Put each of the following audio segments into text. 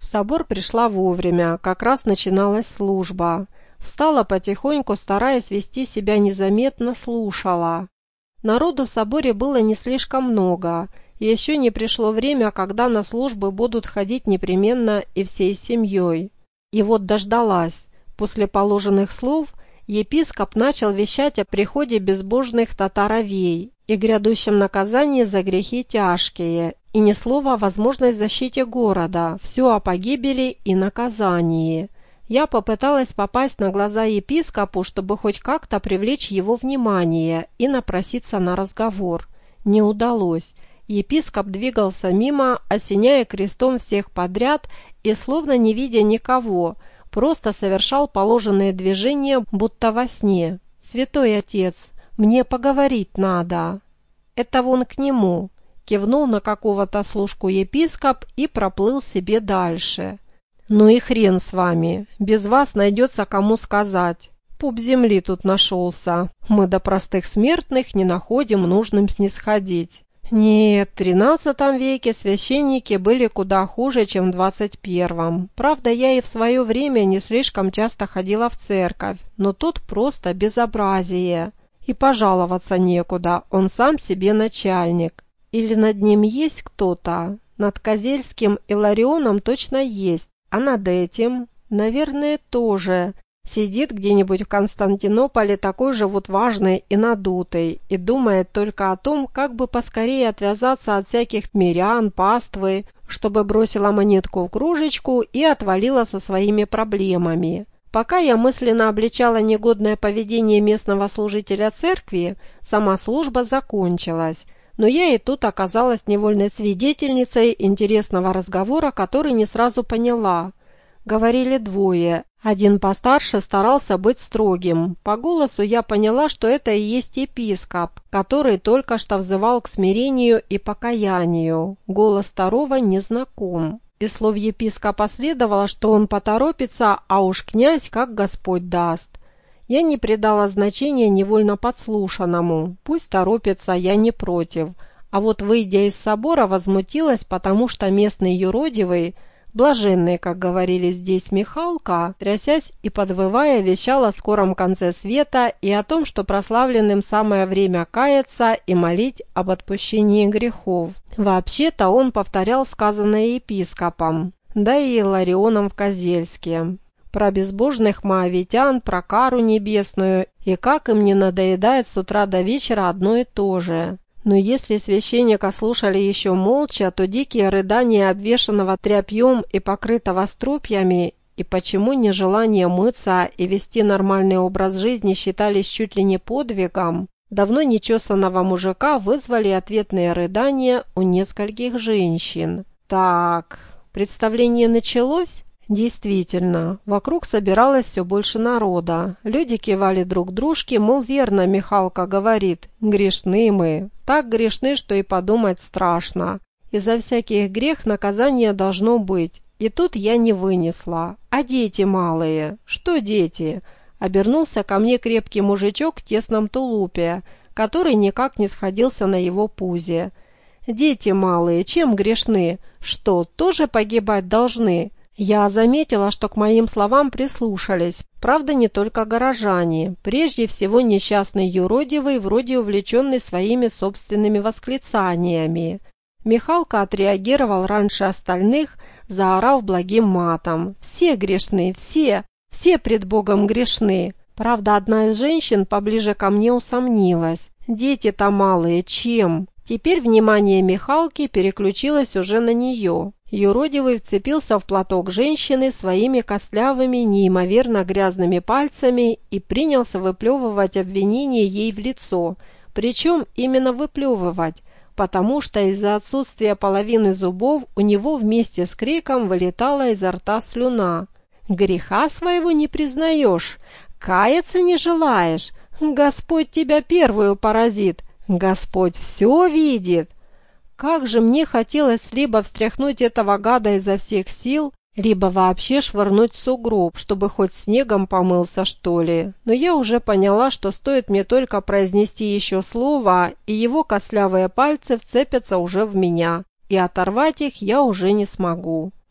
собор пришла вовремя, как раз начиналась служба. Встала потихоньку, стараясь вести себя незаметно, слушала. Народу в соборе было не слишком много. Еще не пришло время, когда на службы будут ходить непременно и всей семьей. И вот дождалась. После положенных слов епископ начал вещать о приходе безбожных татаровей и грядущем наказании за грехи тяжкие, и ни слова о возможной защите города, все о погибели и наказании. Я попыталась попасть на глаза епископу, чтобы хоть как-то привлечь его внимание и напроситься на разговор. Не удалось. Епископ двигался мимо, осеняя крестом всех подряд и, словно не видя никого, просто совершал положенные движения, будто во сне. «Святой отец, мне поговорить надо». «Это вон к нему», – кивнул на какого-то служку епископ и проплыл себе дальше. «Ну и хрен с вами, без вас найдется кому сказать. Пуп земли тут нашелся, мы до простых смертных не находим нужным снисходить». Нет, в XIII веке священники были куда хуже, чем в XXI. Правда, я и в свое время не слишком часто ходила в церковь, но тут просто безобразие. И пожаловаться некуда, он сам себе начальник. Или над ним есть кто-то? Над Козельским Илларионом точно есть, а над этим, наверное, тоже. Сидит где-нибудь в Константинополе такой же вот важный и надутый и думает только о том, как бы поскорее отвязаться от всяких мирян, паствы, чтобы бросила монетку в кружечку и отвалила со своими проблемами. Пока я мысленно обличала негодное поведение местного служителя церкви, сама служба закончилась. Но я и тут оказалась невольной свидетельницей интересного разговора, который не сразу поняла. Говорили двое. Один постарше старался быть строгим. По голосу я поняла, что это и есть епископ, который только что взывал к смирению и покаянию. Голос второго незнаком. Из слов епископа следовало, что он поторопится, а уж князь как Господь даст. Я не придала значения невольно подслушанному. Пусть торопится, я не против. А вот, выйдя из собора, возмутилась, потому что местный юродивый, блаженный, как говорили здесь, Михалка, трясясь и подвывая, вещал о скором конце света и о том, что прославленным самое время каяться и молить об отпущении грехов. Вообще-то он повторял сказанное епископом, да и Илларионом в Козельске. Про безбожных моавитян, про кару небесную, и как им не надоедает с утра до вечера одно и то же. Но если священника слушали еще молча, то дикие рыдания обвешанного тряпьем и покрытого струпьями, и почему нежелание мыться и вести нормальный образ жизни считались чуть ли не подвигом, давно нечесанного мужика вызвали ответные рыдания у нескольких женщин. Так, представление началось? Действительно, вокруг собиралось все больше народа. Люди кивали друг дружке, мол, верно, Михалка говорит, грешны мы. Так грешны, что и подумать страшно. И за всяких грех наказание должно быть. И тут я не вынесла. А дети малые? Что дети? Обернулся ко мне крепкий мужичок в тесном тулупе, который никак не сходился на его пузе. Дети малые, чем грешны? Что, тоже погибать должны? Я заметила, что к моим словам прислушались. Правда, не только горожане. Прежде всего несчастный юродивый, вроде увлеченный своими собственными восклицаниями. Михалка отреагировал раньше остальных, заорав благим матом. «Все грешны, все пред Богом грешны». Правда, одна из женщин поближе ко мне усомнилась. «Дети-то малые, чем?» Теперь внимание Михалки переключилось уже на нее. Юродивый вцепился в платок женщины своими костлявыми, неимоверно грязными пальцами и принялся выплевывать обвинения ей в лицо. Причем именно выплевывать, потому что из-за отсутствия половины зубов у него вместе с криком вылетала изо рта слюна. «Греха своего не признаешь, каяться не желаешь, Господь тебя первую поразит, Господь все видит». Как же мне хотелось либо встряхнуть этого гада изо всех сил, либо вообще швырнуть в сугроб, чтобы хоть снегом помылся, что ли. Но я уже поняла, что стоит мне только произнести еще слово, и его костлявые пальцы вцепятся уже в меня, и оторвать их я уже не смогу.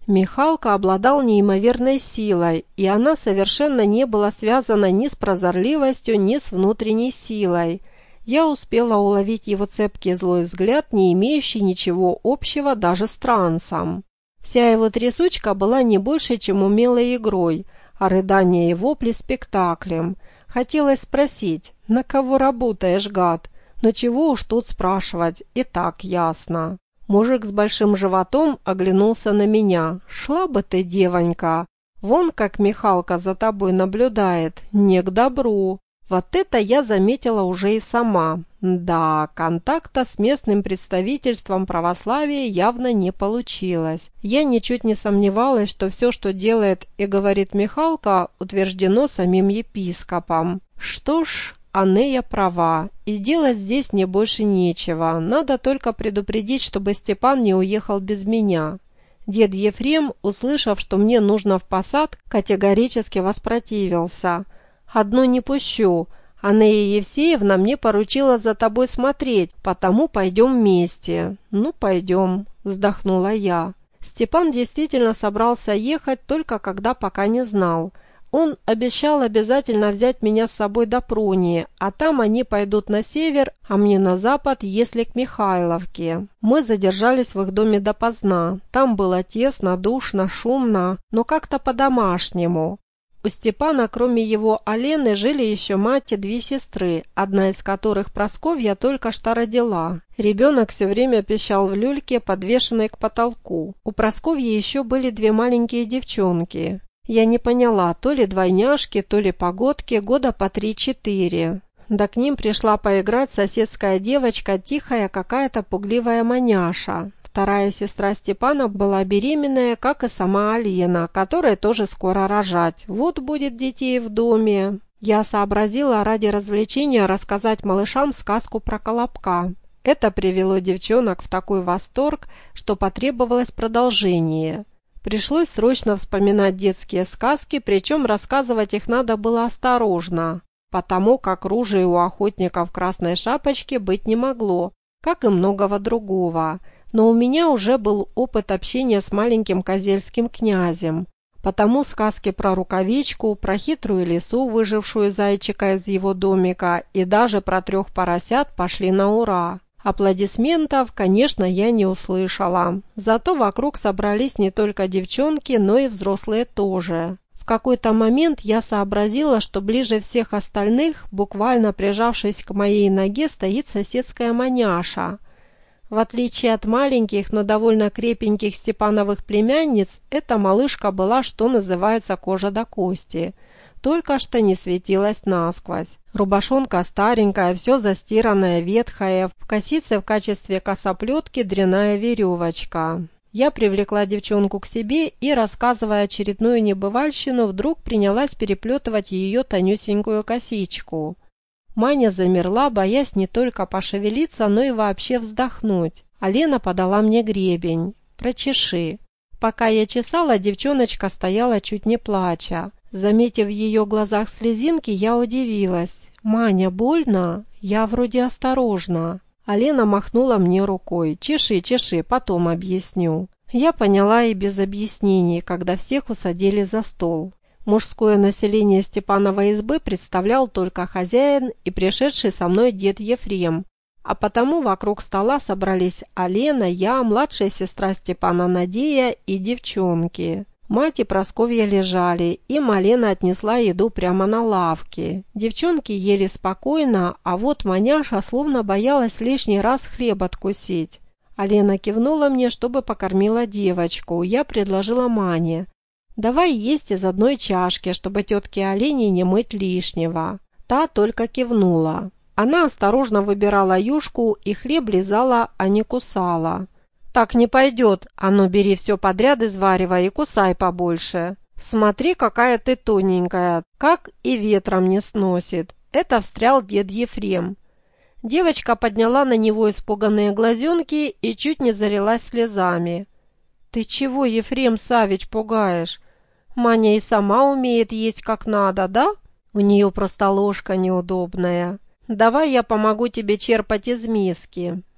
Михалка обладал неимоверной силой, и она совершенно не была связана ни с прозорливостью, ни с внутренней силой. Я успела уловить его цепкий злой взгляд, не имеющий ничего общего даже с трансом. Вся его трясучка была не больше, чем умелой игрой, а рыдания и вопли спектаклем. Хотелось спросить: «На кого работаешь, гад?» Но чего уж тут спрашивать, и так ясно. Мужик с большим животом оглянулся на меня. «Шла бы ты, девонька! Вон как Михалка за тобой наблюдает, не к добру!» Вот это я заметила уже и сама. Да, контакта с местным представительством православия явно не получилось. Я ничуть не сомневалась, что все, что делает и говорит Михалка, утверждено самим епископом. Что ж, Анея права, и делать здесь мне больше нечего. Надо только предупредить, чтобы Степан не уехал без меня. Дед Ефрем, услышав, что мне нужно в посад, категорически воспротивился. «Одну не пущу. Анея Евсеевна мне поручила за тобой смотреть, потому пойдем вместе». «Ну, пойдем», – вздохнула я. Степан действительно собрался ехать, только когда пока не знал. Он обещал обязательно взять меня с собой до Пронии, а там они пойдут на север, а мне на запад, если к Михайловке. Мы задержались в их доме допоздна. Там было тесно, душно, шумно, но как-то по-домашнему. У Степана, кроме его Алены, жили еще мать и две сестры, одна из которых, Прасковья, только что родила. Ребенок все время пищал в люльке, подвешенной к потолку. У Прасковьи еще были две маленькие девчонки. Я не поняла, то ли двойняшки, то ли погодки, года по 3-4. Да к ним пришла поиграть соседская девочка, тихая какая-то пугливая маняша. Вторая сестра Степана была беременная, как и сама Алена, которой тоже скоро рожать. Вот будет детей в доме. Я сообразила ради развлечения рассказать малышам сказку про Колобка. Это привело девчонок в такой восторг, что потребовалось продолжение. Пришлось срочно вспоминать детские сказки, причем рассказывать их надо было осторожно, потому как ружей у охотников красной шапочки быть не могло, как и многого другого. Но у меня уже был опыт общения с маленьким козельским князем, потому сказки про рукавичку, про хитрую лису, выжившую зайчика из его домика, и даже про 3 поросят пошли на ура. Аплодисментов, конечно, я не услышала, зато вокруг собрались не только девчонки, но и взрослые тоже. В какой-то момент я сообразила, что ближе всех остальных, буквально прижавшись к моей ноге, стоит соседская маняша. В отличие от маленьких, но довольно крепеньких Степановых племянниц, эта малышка была, что называется, кожа до кости. Только что не светилась насквозь. Рубашонка старенькая, все застиранное, ветхое, в косице в качестве косоплетки дряная веревочка. Я привлекла девчонку к себе и, рассказывая очередную небывальщину, вдруг принялась переплетывать ее тонюсенькую косичку. Маня замерла, боясь не только пошевелиться, но и вообще вздохнуть. А Лена подала мне гребень. «Прочеши». Пока я чесала, девчоночка стояла чуть не плача. Заметив в ее глазах слезинки, я удивилась. «Маня, больно? Я вроде осторожно». А Лена махнула мне рукой. «Чеши, чеши, потом объясню». Я поняла и без объяснений, когда всех усадили за стол. Мужское население Степановой избы представлял только хозяин и пришедший со мной дед Ефрем, а потому вокруг стола собрались Алена, я, младшая сестра Степана Надея и девчонки. Мать и Прасковья лежали, им Алена отнесла еду прямо на лавке. Девчонки ели спокойно, а вот маняша словно боялась лишний раз хлеб откусить. Алена кивнула мне, чтобы покормила девочку. Я предложила Мане: «Давай есть из одной чашки, чтобы тетке Олене не мыть лишнего». Та только кивнула. Она осторожно выбирала юшку и хлеб лизала, а не кусала. «Так не пойдет, а ну бери все подряд, изваривай и кусай побольше. Смотри, какая ты тоненькая, как и ветром не сносит». Это встрял дед Ефрем. Девочка подняла на него испуганные глазенки и чуть не залилась слезами. «Ты чего, Ефрем Савич, пугаешь? Маня и сама умеет есть как надо, да? У нее просто ложка неудобная. Давай я помогу тебе черпать из миски».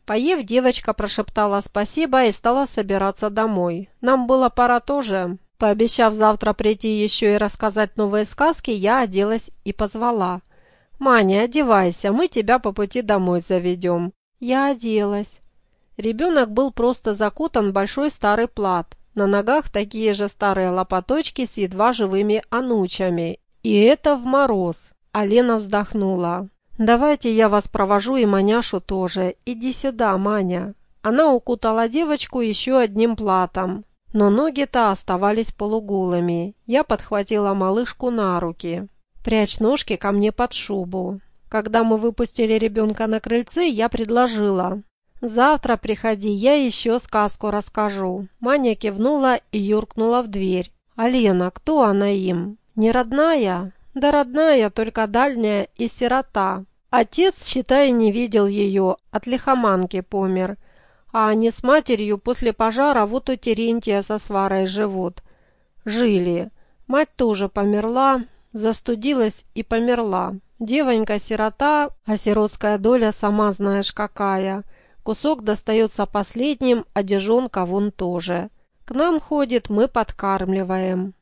Поев, девочка прошептала спасибо и стала собираться домой. Нам было пора тоже. Пообещав завтра прийти еще и рассказать новые сказки, я оделась и позвала. «Маня, одевайся, мы тебя по пути домой заведем». Я оделась. Ребенок был просто закутан в большой старый плат. На ногах такие же старые лопаточки с едва живыми анучами. И это в мороз. А Лена вздохнула. «Давайте я вас провожу и Маняшу тоже. Иди сюда, Маня». Она укутала девочку еще одним платом. Но ноги-то оставались полуголыми. Я подхватила малышку на руки. «Прячь ножки ко мне под шубу». Когда мы выпустили ребенка на крыльце, я предложила. «Завтра приходи, я еще сказку расскажу». Маня кивнула и юркнула в дверь. «А Лена, кто она им? Не родная?» «Да родная, только дальняя и сирота. Отец, считай, не видел ее, от лихоманки помер. А они с матерью после пожара вот у Терентия со сварой живут. Жили. Мать тоже померла, застудилась и померла. Девонька-сирота, а сиротская доля сама знаешь какая». Кусок достается последним, одежонка вон тоже. К нам ходит, мы подкармливаем.